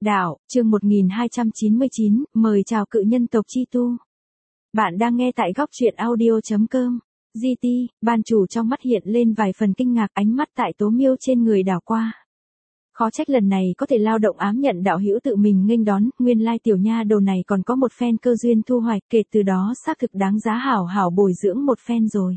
Đạo, chương 1299, mời chào cự nhân tộc Chi Tu. Bạn đang nghe tại góc truyện audio.com. GT, ban chủ trong mắt hiện lên vài phần kinh ngạc, ánh mắt tại Tố Miêu trên người đảo qua. Khó trách lần này có thể lao động ám nhận đạo hữu tự mình nghênh đón, nguyên lai tiểu nha đầu này còn có một phen cơ duyên thu hoạch, kể từ đó xác thực đáng giá hảo hảo bồi dưỡng một phen rồi.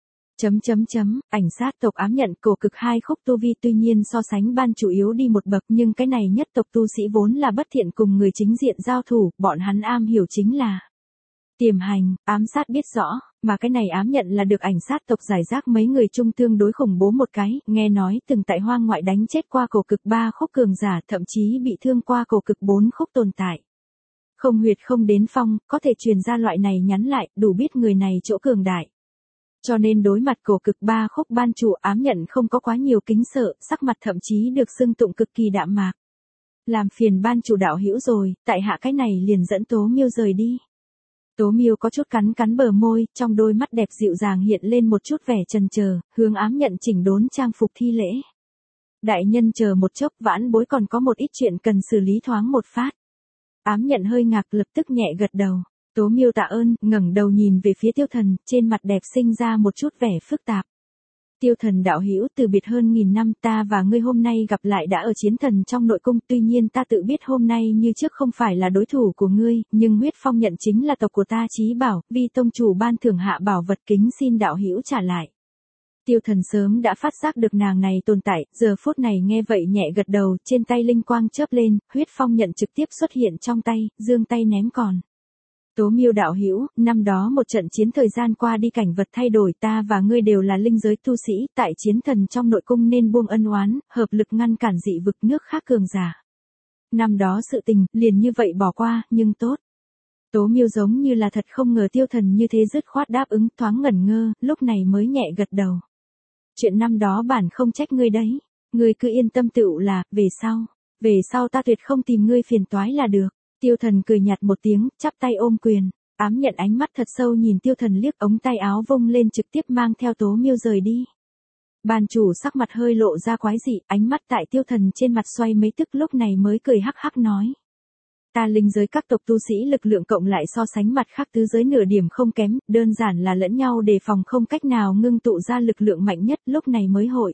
Ảnh sát tộc ám nhận cổ cực hai khúc tu vi, tuy nhiên so sánh ban chủ yếu đi một bậc, nhưng cái này nhất tộc tu sĩ vốn là bất thiện cùng người chính diện giao thủ, bọn hắn am hiểu chính là tiềm hành, ám sát biết rõ, mà cái này ám nhận là được ảnh sát tộc giải rác mấy người chung tương đối khủng bố một cái, nghe nói từng tại hoang ngoại đánh chết qua cổ cực 3 khúc cường giả, thậm chí bị thương qua cổ cực 4 khúc tồn tại. Không huyệt không đến phong, có thể truyền ra loại này nhắn lại, đủ biết người này chỗ cường đại. Cho nên đối mặt cổ cực 3 khúc ban chủ ám nhận không có quá nhiều kính sợ, sắc mặt thậm chí được xưng tụng cực kỳ đạm mạc. Làm phiền ban chủ đạo hữu rồi, tại hạ cái này liền dẫn Tố Miêu rời đi. Tố Miêu có chút cắn bờ môi, trong đôi mắt đẹp dịu dàng hiện lên một chút vẻ chần chờ, hướng ám nhận chỉnh đốn trang phục thi lễ. Đại nhân chờ một chốc, vãn bối còn có một ít chuyện cần xử lý thoáng một phát. Ám nhận hơi ngạc, lập tức nhẹ gật đầu. Tố Miêu tạ ơn, ngẩng đầu nhìn về phía Tiêu Thần, trên mặt đẹp sinh ra một chút vẻ phức tạp. Tiêu Thần đạo hữu, từ biệt hơn 1000 năm, ta và ngươi hôm nay gặp lại đã ở Chiến Thần trong nội cung, tuy nhiên ta tự biết hôm nay như trước không phải là đối thủ của ngươi, nhưng huyết phong nhận chính là tộc của ta chí bảo, vi tông chủ ban thưởng hạ bảo vật, kính xin đạo hữu trả lại. Tiêu Thần sớm đã phát giác được nàng này tồn tại, giờ phút này nghe vậy nhẹ gật đầu, trên tay linh quang chớp lên, huyết phong nhận trực tiếp xuất hiện trong tay, giương tay ném còn. Tố Miêu đạo hữu, năm đó một trận chiến thời gian qua đi cảnh vật thay đổi, ta và ngươi đều là linh giới tu sĩ, tại Chiến Thần trong nội cung nên buông ân oán, hợp lực ngăn cản dị vực nước khác cường giả. Năm đó sự tình, liền như vậy bỏ qua, nhưng tốt. Tố Miêu giống như là thật không ngờ Tiêu Thần như thế dứt khoát đáp ứng, thoáng ngẩn ngơ, lúc này mới nhẹ gật đầu. Chuyện năm đó bản không trách ngươi đấy, ngươi cứ yên tâm tựu là, về sau ta tuyệt không tìm ngươi phiền toái là được. Tiêu Thần cười nhạt một tiếng, chắp tay ôm quyền, ám nhận ánh mắt thật sâu nhìn Tiêu Thần liếc, ống tay áo vung lên trực tiếp mang theo Tố Miêu rời đi. Ban chủ sắc mặt hơi lộ ra quái dị, ánh mắt tại Tiêu Thần trên mặt xoay mấy tức, lúc này mới cười hắc hắc nói. Ta linh giới các tộc tu sĩ lực lượng cộng lại so sánh mặt khác tứ giới nửa điểm không kém, đơn giản là lẫn nhau đề phòng, không cách nào ngưng tụ ra lực lượng mạnh nhất, lúc này mới hội.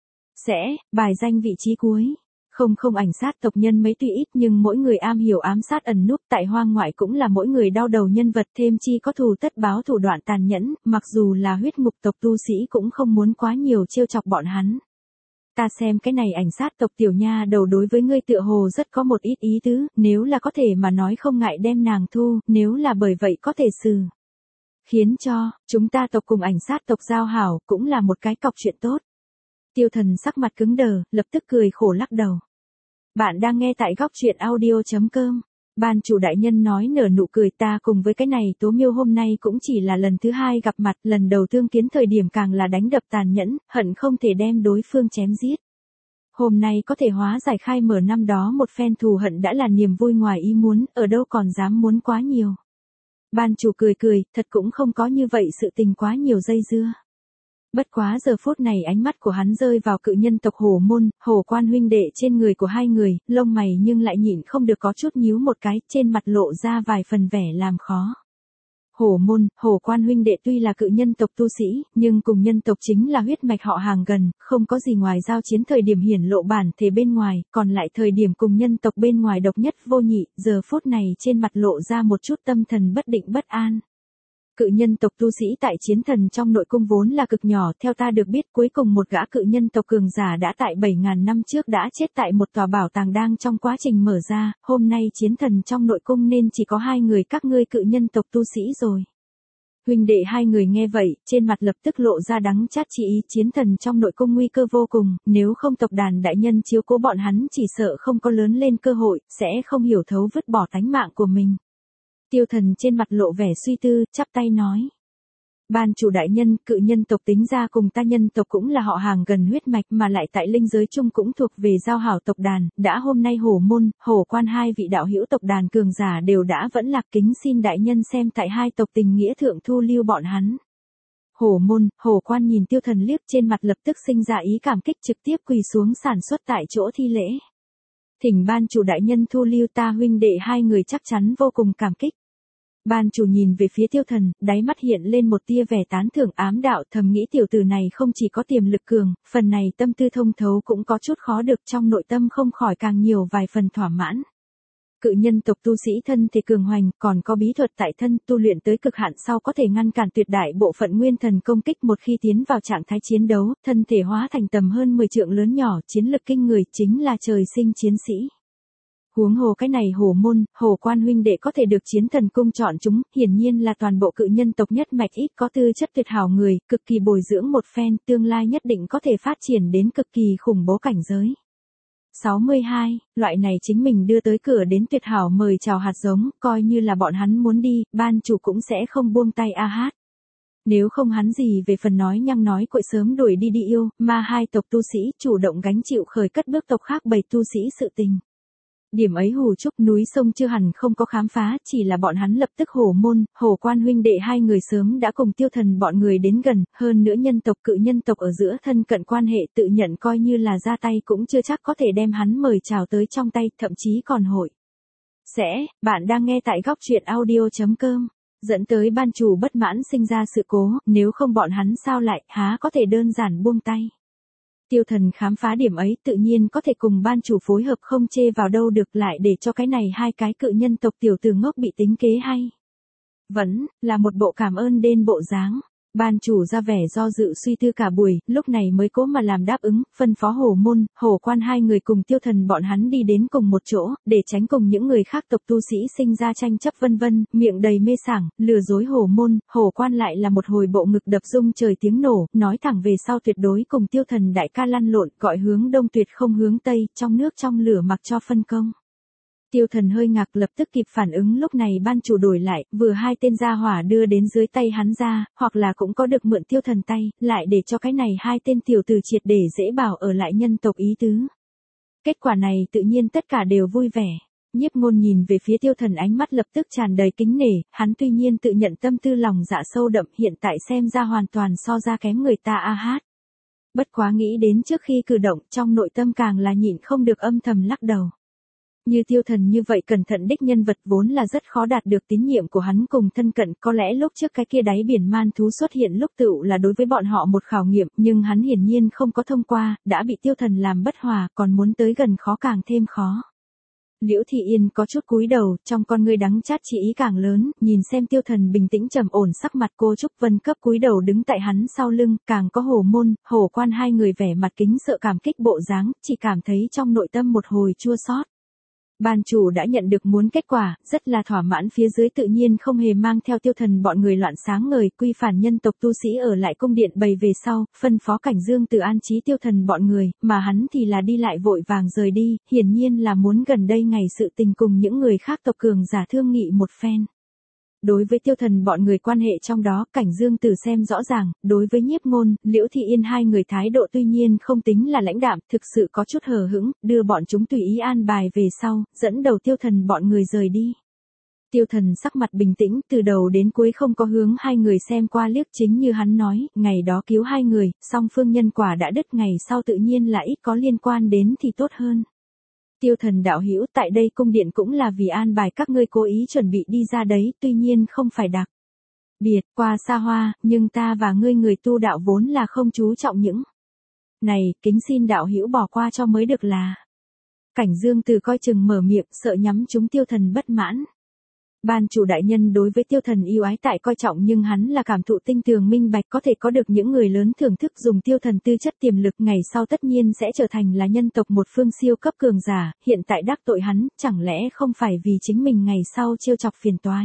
Bài danh vị trí cuối. Không ảnh sát tộc nhân mấy tuy ít, nhưng mỗi người am hiểu ám sát ẩn núp tại hoang ngoại cũng là mỗi người đau đầu nhân vật, thêm chi có thù tất báo thủ đoạn tàn nhẫn, mặc dù là huyết ngục tộc tu sĩ cũng không muốn quá nhiều trêu chọc bọn hắn. Ta xem cái này ảnh sát tộc tiểu nha đầu đối với ngươi tựa hồ rất có một ít ý tứ, nếu là có thể mà nói không ngại đem nàng thu, nếu là bởi vậy có thể xử. Khiến cho, chúng ta tộc cùng ảnh sát tộc giao hảo, cũng là một cái cọc chuyện tốt. Tiêu Thần sắc mặt cứng đờ, lập tức cười khổ lắc đầu. Bạn đang nghe tại góc truyện audio.com. Ban chủ đại nhân nói nở nụ cười, ta cùng với cái này Tố Miêu hôm nay cũng chỉ là lần thứ hai gặp mặt, lần đầu tương kiến thời điểm càng là đánh đập tàn nhẫn, hận không thể đem đối phương chém giết. Hôm nay có thể hóa giải khai mở năm đó một phen thù hận đã là niềm vui ngoài ý muốn, ở đâu còn dám muốn quá nhiều. Ban chủ cười, thật cũng không có như vậy sự tình quá nhiều dây dưa. Bất quá giờ phút này ánh mắt của hắn rơi vào cự nhân tộc Hổ Môn, Hổ Quan huynh đệ trên người của hai người, lông mày nhưng lại nhịn không được có chút nhíu một cái, trên mặt lộ ra vài phần vẻ làm khó. Hổ Môn, Hổ Quan huynh đệ tuy là cự nhân tộc tu sĩ, nhưng cùng nhân tộc chính là huyết mạch họ hàng gần, không có gì ngoài giao chiến thời điểm hiển lộ bản thể bên ngoài, còn lại thời điểm cùng nhân tộc bên ngoài độc nhất vô nhị, giờ phút này trên mặt lộ ra một chút tâm thần bất định bất an. Cự nhân tộc tu sĩ tại Chiến Thần trong nội cung vốn là cực nhỏ, theo ta được biết cuối cùng một gã cự nhân tộc cường giả đã tại 7000 năm trước đã chết tại một tòa bảo tàng đang trong quá trình mở ra, hôm nay Chiến Thần trong nội cung nên chỉ có 2 người các ngươi cự nhân tộc tu sĩ rồi. Huynh đệ hai người nghe vậy, trên mặt lập tức lộ ra đắng chát chi ý, Chiến Thần trong nội cung nguy cơ vô cùng, nếu không tộc đàn đại nhân chiếu cố bọn hắn chỉ sợ không có lớn lên cơ hội, sẽ không hiểu thấu vứt bỏ tánh mạng của mình. Tiêu Thần trên mặt lộ vẻ suy tư, chắp tay nói. Ban chủ đại nhân, cự nhân tộc tính ra cùng ta nhân tộc cũng là họ hàng gần huyết mạch, mà lại tại linh giới chung cũng thuộc về giao hảo tộc đàn, đã hôm nay Hổ Môn, Hổ Quan hai vị đạo hữu tộc đàn cường giả đều đã vẫn lạc, kính xin đại nhân xem tại hai tộc tình nghĩa thượng thu lưu bọn hắn. Hổ Môn, Hổ Quan nhìn Tiêu Thần liếc, trên mặt lập tức sinh ra ý cảm kích, trực tiếp quỳ xuống sản xuất tại chỗ thi lễ. Thỉnh ban chủ đại nhân thu lưu ta huynh đệ hai người chắc chắn vô cùng cảm kích. Ban chủ nhìn về phía Tiêu Thần, đáy mắt hiện lên một tia vẻ tán thưởng ám đạo, thầm nghĩ tiểu tử này không chỉ có tiềm lực cường, phần này tâm tư thông thấu cũng có chút khó được, trong nội tâm không khỏi càng nhiều vài phần thỏa mãn. Cự nhân tộc tu sĩ thân thể cường hoành, còn có bí thuật tại thân, tu luyện tới cực hạn sau có thể ngăn cản tuyệt đại bộ phận nguyên thần công kích, một khi tiến vào trạng thái chiến đấu, thân thể hóa thành tầm hơn 10 trượng lớn nhỏ, chiến lực kinh người, chính là trời sinh chiến sĩ. Huống hồ cái này Hổ môn, Hổ quan huynh đệ có thể được Chiến Thần cung chọn chúng, hiển nhiên là toàn bộ cự nhân tộc nhất mạch ít có tư chất tuyệt hảo người, cực kỳ bồi dưỡng một phen, tương lai nhất định có thể phát triển đến cực kỳ khủng bố cảnh giới. 62, loại này chính mình đưa tới cửa đến tuyệt hảo mời chào hạt giống, coi như là bọn hắn muốn đi, ban chủ cũng sẽ không buông tay a hát. Nếu không hắn gì về phần nói nhăng nói cội sớm đuổi đi yêu, mà hai tộc tu sĩ chủ động gánh chịu khởi cất bước tộc khác bầy tu sĩ sự tình. Điểm ấy Hù Trúc núi sông chưa hẳn không có khám phá, chỉ là bọn hắn lập tức Hổ môn, Hổ quan huynh đệ hai người sớm đã cùng Tiêu Thần bọn người đến gần, hơn nữa nhân tộc cự nhân tộc ở giữa thân cận quan hệ tự nhận coi như là ra tay cũng chưa chắc có thể đem hắn mời chào tới trong tay, thậm chí còn hội. Bạn đang nghe tại góc truyện audio.com, dẫn tới ban chủ bất mãn sinh ra sự cố, nếu không bọn hắn sao lại, há có thể đơn giản buông tay. Tiêu Thần khám phá điểm ấy tự nhiên có thể cùng ban chủ phối hợp không chê vào đâu được, lại để cho cái này hai cái cự nhân tộc tiểu tử ngốc bị tính kế hay. Vẫn là một bộ cảm ơn đên bộ dáng. Ban chủ ra vẻ do dự suy tư cả buổi, lúc này mới cố mà làm đáp ứng, phân phó Hổ môn, Hổ quan hai người cùng Tiêu Thần bọn hắn đi đến cùng một chỗ, để tránh cùng những người khác tộc tu sĩ sinh ra tranh chấp vân vân, miệng đầy mê sảng, lừa dối Hổ môn, Hổ quan lại là một hồi bộ ngực đập rung trời tiếng nổ, nói thẳng về sau tuyệt đối cùng Tiêu Thần đại ca lăn lộn, gọi hướng đông tuyệt không hướng tây, trong nước trong lửa mặc cho phân công. Tiêu Thần hơi ngạc lập tức kịp phản ứng, lúc này ban chủ đổi lại, vừa hai tên gia hỏa đưa đến dưới tay hắn ra, hoặc là cũng có được mượn Tiêu Thần tay, lại để cho cái này hai tên tiểu tử triệt để dễ bảo ở lại nhân tộc ý tứ. Kết quả này tự nhiên tất cả đều vui vẻ. Nhiếp Ngôn nhìn về phía Tiêu Thần ánh mắt lập tức tràn đầy kính nể, hắn tuy nhiên tự nhận tâm tư lòng dạ sâu đậm, hiện tại xem ra hoàn toàn so ra kém người ta a hát. Bất quá nghĩ đến trước khi cử động, trong nội tâm càng là nhịn không được âm thầm lắc đầu. Như Tiêu Thần như vậy cẩn thận đích nhân vật vốn là rất khó đạt được tín nhiệm của hắn cùng thân cận, có lẽ lúc trước cái kia đáy biển man thú xuất hiện lúc tựu là đối với bọn họ một khảo nghiệm, nhưng hắn hiển nhiên không có thông qua, đã bị Tiêu Thần làm bất hòa, còn muốn tới gần khó càng thêm khó. Liễu Thị Yên có chút cúi đầu, trong con ngươi đắng chát chỉ ý càng lớn, nhìn xem Tiêu Thần bình tĩnh trầm ổn sắc mặt, cô Trúc Vân cấp cúi đầu đứng tại hắn sau lưng, càng có Hổ môn, Hổ quan hai người vẻ mặt kính sợ cảm kích bộ dáng, chỉ cảm thấy trong nội tâm một hồi chua xót. Ban chủ đã nhận được muốn kết quả, rất là thỏa mãn, phía dưới tự nhiên không hề mang theo Tiêu Thần bọn người loạn sáng ngời, quy phản nhân tộc tu sĩ ở lại cung điện bày về sau, phân phó Cảnh Dương từ an trí Tiêu Thần bọn người, mà hắn thì là đi lại vội vàng rời đi, hiển nhiên là muốn gần đây ngày sự tình cùng những người khác tộc cường giả thương nghị một phen. Đối với Tiêu Thần bọn người quan hệ trong đó, Cảnh Dương Tử xem rõ ràng, đối với Nhiếp Ngôn, Liễu Thị Yên hai người thái độ tuy nhiên không tính là lãnh đạm, thực sự có chút hờ hững, đưa bọn chúng tùy ý an bài về sau, dẫn đầu Tiêu Thần bọn người rời đi. Tiêu Thần sắc mặt bình tĩnh, từ đầu đến cuối không có hướng hai người xem qua liếc, chính như hắn nói, ngày đó cứu hai người, song phương nhân quả đã đứt, ngày sau tự nhiên là ít có liên quan đến thì tốt hơn. Tiêu Thần đạo hữu, tại đây cung điện cũng là vì an bài các ngươi cố ý chuẩn bị đi ra đấy, tuy nhiên không phải đặc biệt qua xa hoa, nhưng ta và ngươi người tu đạo vốn là không chú trọng những này, kính xin đạo hữu bỏ qua cho mới được là. Cảnh Dương Từ coi chừng mở miệng, sợ nhắm chúng Tiêu Thần bất mãn. Ban chủ đại nhân đối với Tiêu Thần yêu ái tại coi trọng, nhưng hắn là cảm thụ tinh tường minh bạch, có thể có được những người lớn thưởng thức dùng Tiêu Thần tư chất tiềm lực, ngày sau tất nhiên sẽ trở thành là nhân tộc một phương siêu cấp cường giả, hiện tại đắc tội hắn, chẳng lẽ không phải vì chính mình ngày sau trêu chọc phiền toái.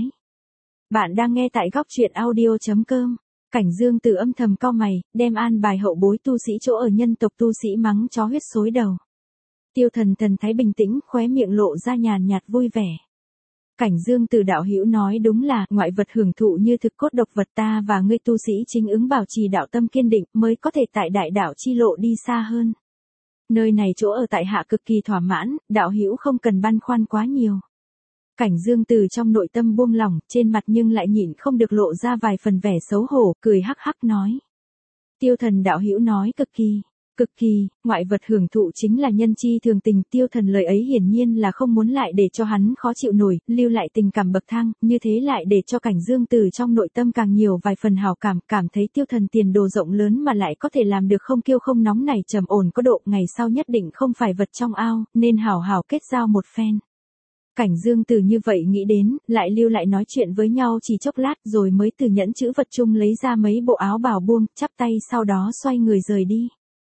Bạn đang nghe tại góc truyện audio.com. Cảnh Dương Từ âm thầm cau mày, đem an bài hậu bối tu sĩ chỗ ở nhân tộc tu sĩ mắng chó huyết xối đầu. Tiêu Thần thần thái bình tĩnh, khóe miệng lộ ra nhàn nhạt vui vẻ. Cảnh Dương Từ đạo hữu nói đúng là, ngoại vật hưởng thụ như thực cốt độc vật, ta và ngươi tu sĩ chính ứng bảo trì đạo tâm kiên định, mới có thể tại đại đạo chi lộ đi xa hơn. Nơi này chỗ ở tại hạ cực kỳ thỏa mãn, đạo hữu không cần băn khoăn quá nhiều. Cảnh Dương Từ trong nội tâm buông lỏng, trên mặt nhưng lại nhịn không được lộ ra vài phần vẻ xấu hổ, cười hắc hắc nói. Tiêu Thần đạo hữu nói cực kỳ Cực kỳ, ngoại vật hưởng thụ chính là nhân chi thường tình, Tiêu Thần lời ấy hiển nhiên là không muốn lại để cho hắn khó chịu nổi, lưu lại tình cảm bậc thang, như thế lại để cho Cảnh Dương từ trong nội tâm càng nhiều vài phần hảo cảm, cảm thấy Tiêu Thần tiền đồ rộng lớn mà lại có thể làm được không kiêu không nóng này, trầm ổn có độ, ngày sau nhất định không phải vật trong ao, nên hảo hảo kết giao một phen. Cảnh Dương từ như vậy nghĩ đến, lại lưu lại nói chuyện với nhau chỉ chốc lát rồi mới từ nhẫn chữ vật chung lấy ra mấy bộ áo bào buông, chắp tay sau đó xoay người rời đi.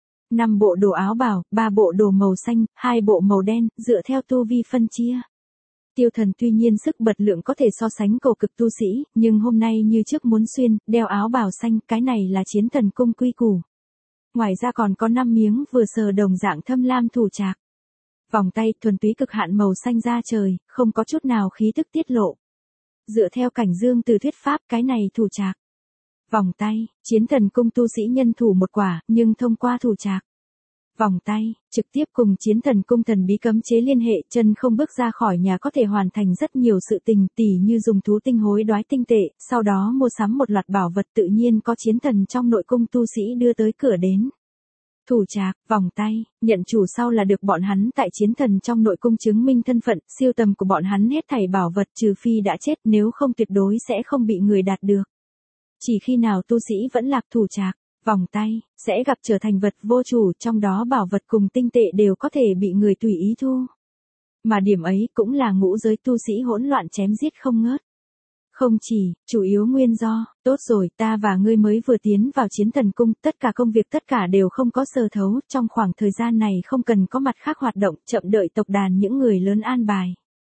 5 bộ đồ áo bào, 3 bộ đồ màu xanh, 2 bộ màu đen, dựa theo tu vi phân chia. Tiêu Thần tuy nhiên sức bật lượng có thể so sánh cổ cực tu sĩ, nhưng hôm nay như trước muốn xuyên, đeo áo bào xanh, cái này là chiến thần cung quy củ. Ngoài ra còn có 5 miếng vừa sờ đồng dạng thâm lam thủ trạc. Vòng tay thuần túy cực hạn màu xanh da trời, không có chút nào khí tức tiết lộ. Dựa theo Cảnh Dương từ thuyết pháp, cái này thủ trạc. Vòng tay, chiến thần cung tu sĩ nhân thủ một quả, nhưng thông qua thủ trạc. Vòng tay, trực tiếp cùng chiến thần cung thần bí cấm chế liên hệ, chân không bước ra khỏi nhà có thể hoàn thành rất nhiều sự tình, tỉ như dùng thú tinh hối đoái tinh tệ, sau đó mua sắm một loạt bảo vật, tự nhiên có chiến thần trong nội cung tu sĩ đưa tới cửa đến. Thủ trạc, vòng tay, nhận chủ sau là được bọn hắn tại chiến thần trong nội cung chứng minh thân phận, siêu tầm của bọn hắn hết thảy bảo vật trừ phi đã chết, nếu không tuyệt đối sẽ không bị người đạt được. Chỉ khi nào tu sĩ vẫn lạc thủ trạc, vòng tay, sẽ gặp trở thành vật vô chủ, trong đó bảo vật cùng tinh tệ đều có thể bị người tùy ý thu. Mà điểm ấy cũng là ngũ giới tu sĩ hỗn loạn chém giết không ngớt. Không chỉ, chủ yếu nguyên do, tốt rồi, ta và ngươi mới vừa tiến vào chiến thần cung, tất cả công việc tất cả đều không có sơ thấu, trong khoảng thời gian này không cần có mặt khác hoạt động, chậm đợi tộc đàn những người lớn an bài.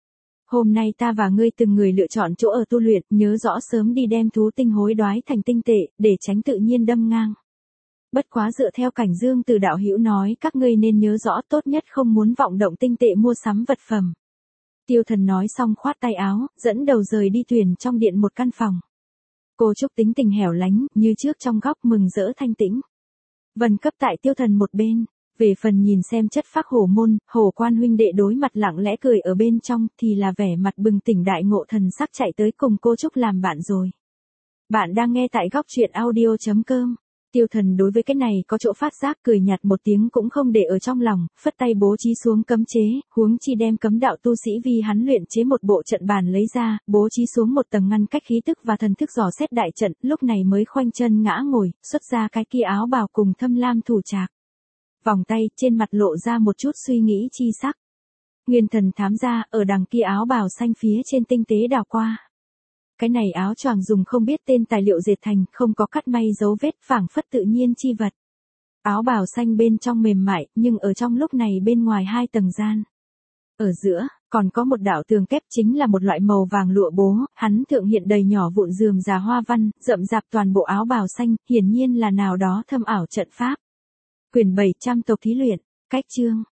Hôm nay ta và ngươi từng người lựa chọn chỗ ở tu luyện, nhớ rõ sớm đi đem thú tinh hối đoái thành tinh tệ, để tránh tự nhiên đâm ngang. Bất quá dựa theo Cảnh Dương từ đạo hữu nói, các ngươi nên nhớ rõ, tốt nhất không muốn vọng động tinh tệ mua sắm vật phẩm. Tiêu Thần nói xong khoát tay áo, dẫn đầu rời đi thuyền trong điện một căn phòng. Cô Trúc tính tình hẻo lánh, như trước trong góc mừng rỡ thanh tĩnh. Vân cấp tại Tiêu Thần một bên. Về phần nhìn xem chất phác hổ môn, hổ quan huynh đệ đối mặt lặng lẽ cười ở bên trong, thì là vẻ mặt bừng tỉnh đại ngộ thần sắc chạy tới cùng cô Trúc làm bạn rồi. Bạn đang nghe tại góc truyện audio.com. Tiêu Thần đối với cái này có chỗ phát giác, cười nhạt một tiếng cũng không để ở trong lòng, phất tay bố trí xuống cấm chế, huống chi đem cấm đạo tu sĩ vì hắn luyện chế một bộ trận bàn lấy ra, bố trí xuống một tầng ngăn cách khí tức và thần thức dò xét đại trận, lúc này mới khoanh chân ngã ngồi, xuất ra cái kia áo bào cùng thâm lam thủ trạc. Vòng tay, trên mặt lộ ra một chút suy nghĩ chi sắc. Nguyên thần thám ra, ở đằng kia áo bào xanh phía trên tinh tế đào qua. Cái này áo choàng dùng không biết tên tài liệu dệt thành, không có cắt may dấu vết, phảng phất tự nhiên chi vật. Áo bào xanh bên trong mềm mại, nhưng ở trong lúc này bên ngoài 2 tầng gian. Ở giữa, còn có một đạo tường kép, chính là một loại màu vàng lụa bố, hắn thượng hiện đầy nhỏ vụn rườm rà hoa văn, rậm rạp toàn bộ áo bào xanh, hiển nhiên là nào đó thâm ảo trận pháp. Quyển 700 tộc thí luyện, cách chương.